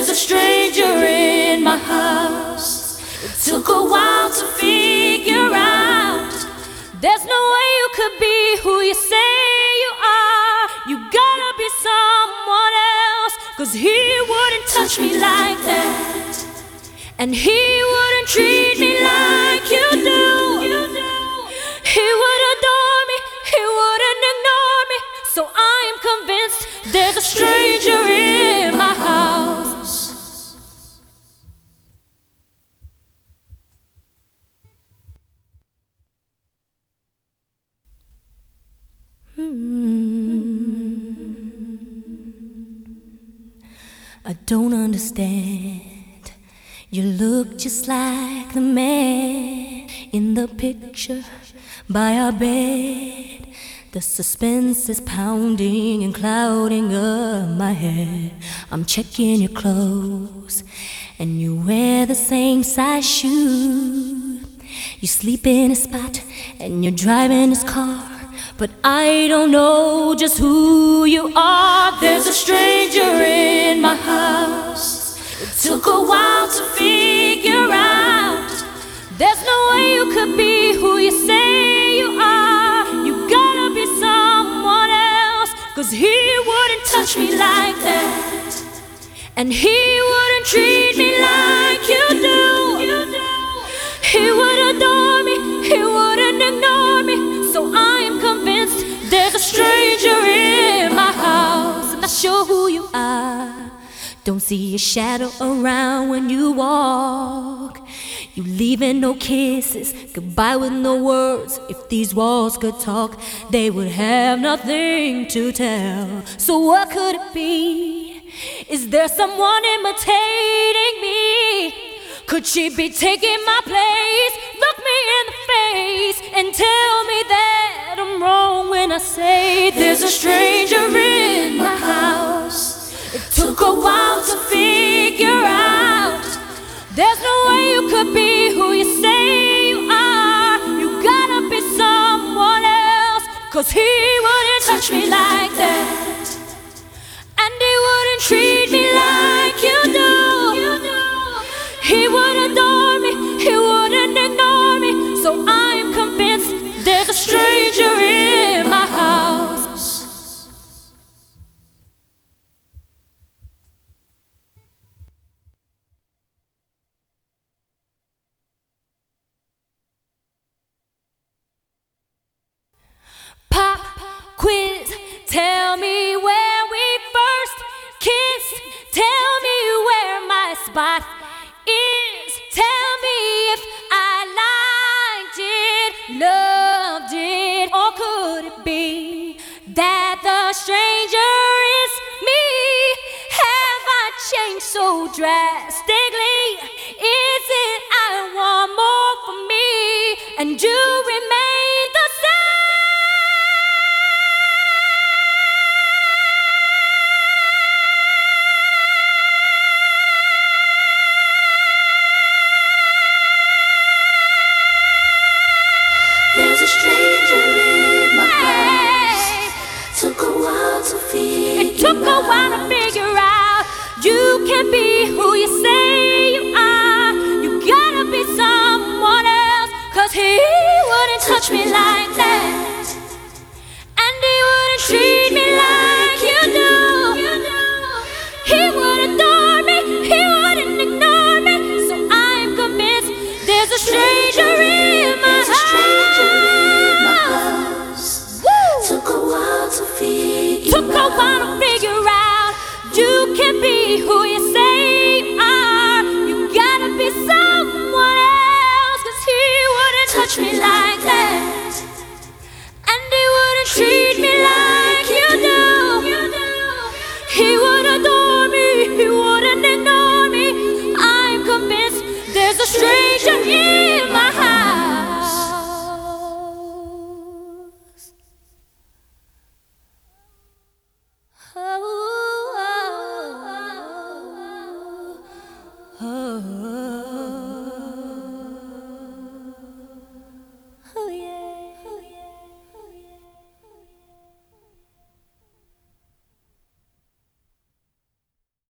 There's a stranger in my house. It took a while to figure out. There's no way you could be who you say you are. You gotta be someone else, 'cause he wouldn't touch me like that, and he wouldn't treat me like you do. He would adore me, he wouldn't ignore me. So I am convinced there's a stranger in my house. I don't understand. You look just like the man in the picture by our bed. The suspense is pounding and clouding up my head. I'm checking your clothes, and you wear the same size shoes. You sleep in his spot, and you're driving his car. But I don't know just who you are. There's a stranger in my house. It took a while to figure out. There's no way you could be who you say you are. You gotta be someone else, 'cause he wouldn't touch me like that, and he wouldn't treat me like you do. He would adore me, he wouldn't ignore me. So I am convinced there's a stranger in my house. I'm not sure who you are. Don't see your shadow around when you walk. You leaving no kisses, goodbye with no words. If these walls could talk, they would have nothing to tell. So what could it be? Is there someone imitating me? Could she be taking my place? Look me in the face and tell me that I'm wrong when I say there's a stranger in my house. It took a while to figure out. There's no way you could be who you say you are. You gotta be someone else, 'cause he wouldn't touch me like that, and he wouldn't treat me like you do. He would adore me, he wouldn't ignore me. So I am convinced there's a stranger in my house. Pop quiz, tell me where we first kissed. Tell me where my spot is. Tell me if I liked it, loved it, or could it be that the stranger is me? Have I changed so drastically? Is it I want more for me, and you remain the same? There's a stranger in my house. Took a while to figure out. You can't be who you say you are. You gotta be someone else, 'cause he wouldn't touch me like that, and he wouldn't treat me like you do. He would adore me, he wouldn't ignore me. So I'm convinced there's a stranger in my house. Took a while to figure out. You can't be who you say you are. You gotta be someone else, 'cause he wouldn't touch me like that, and he wouldn't treat me like you do. He would adore me, he wouldn't ignore me. I'm convinced there's a stranger in